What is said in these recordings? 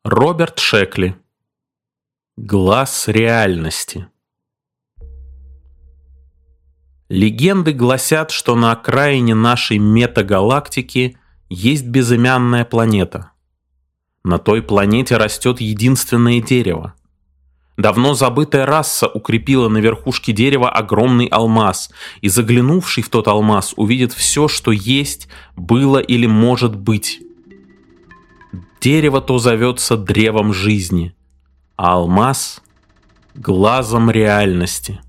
Роберт Шекли. Глаз реальности. Легенды гласят, что на окраине нашей метагалактики есть безымянная планета. На той планете растет единственное дерево. Давно забытая раса укрепила на верхушке дерева огромный алмаз, и заглянувший в тот алмаз увидит все, что есть, было или может быть. Дерево то зовется древом жизни, а алмаз — глазом реальности.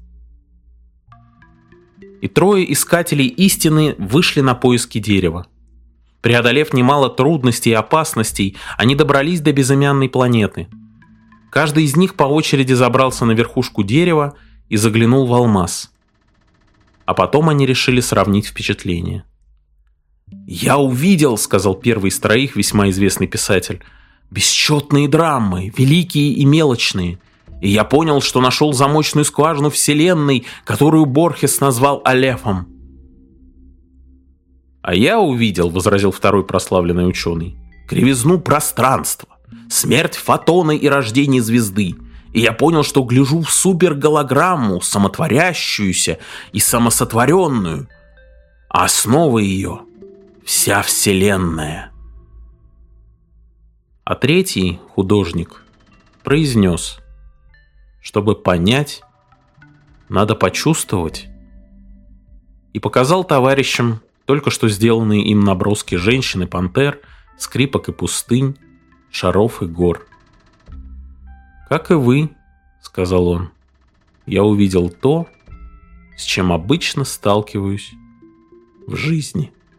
И трое искателей истины вышли на поиски дерева. Преодолев немало трудностей и опасностей, они добрались до безымянной планеты. Каждый из них по очереди забрался на верхушку дерева и заглянул в алмаз. А потом они решили сравнить впечатления. «Я увидел, — сказал первый из троих, весьма известный писатель, — бесчетные драмы, великие и мелочные, и я понял, что нашел замочную скважину вселенной, которую Борхес назвал Алефом». «А я увидел, — возразил второй прославленный ученый, — кривизну пространства, смерть фотона и рождение звезды, и я понял, что гляжу в суперголограмму, самотворящуюся и самосотворенную, а основа ее — вся вселенная». А третий, художник, произнес: «Чтобы понять, надо почувствовать», и показал товарищам только что сделанные им наброски женщин и пантер, скрипок и пустынь, шаров и гор. «Как и вы, — сказал он, — я увидел то, с чем обычно сталкиваюсь в жизни».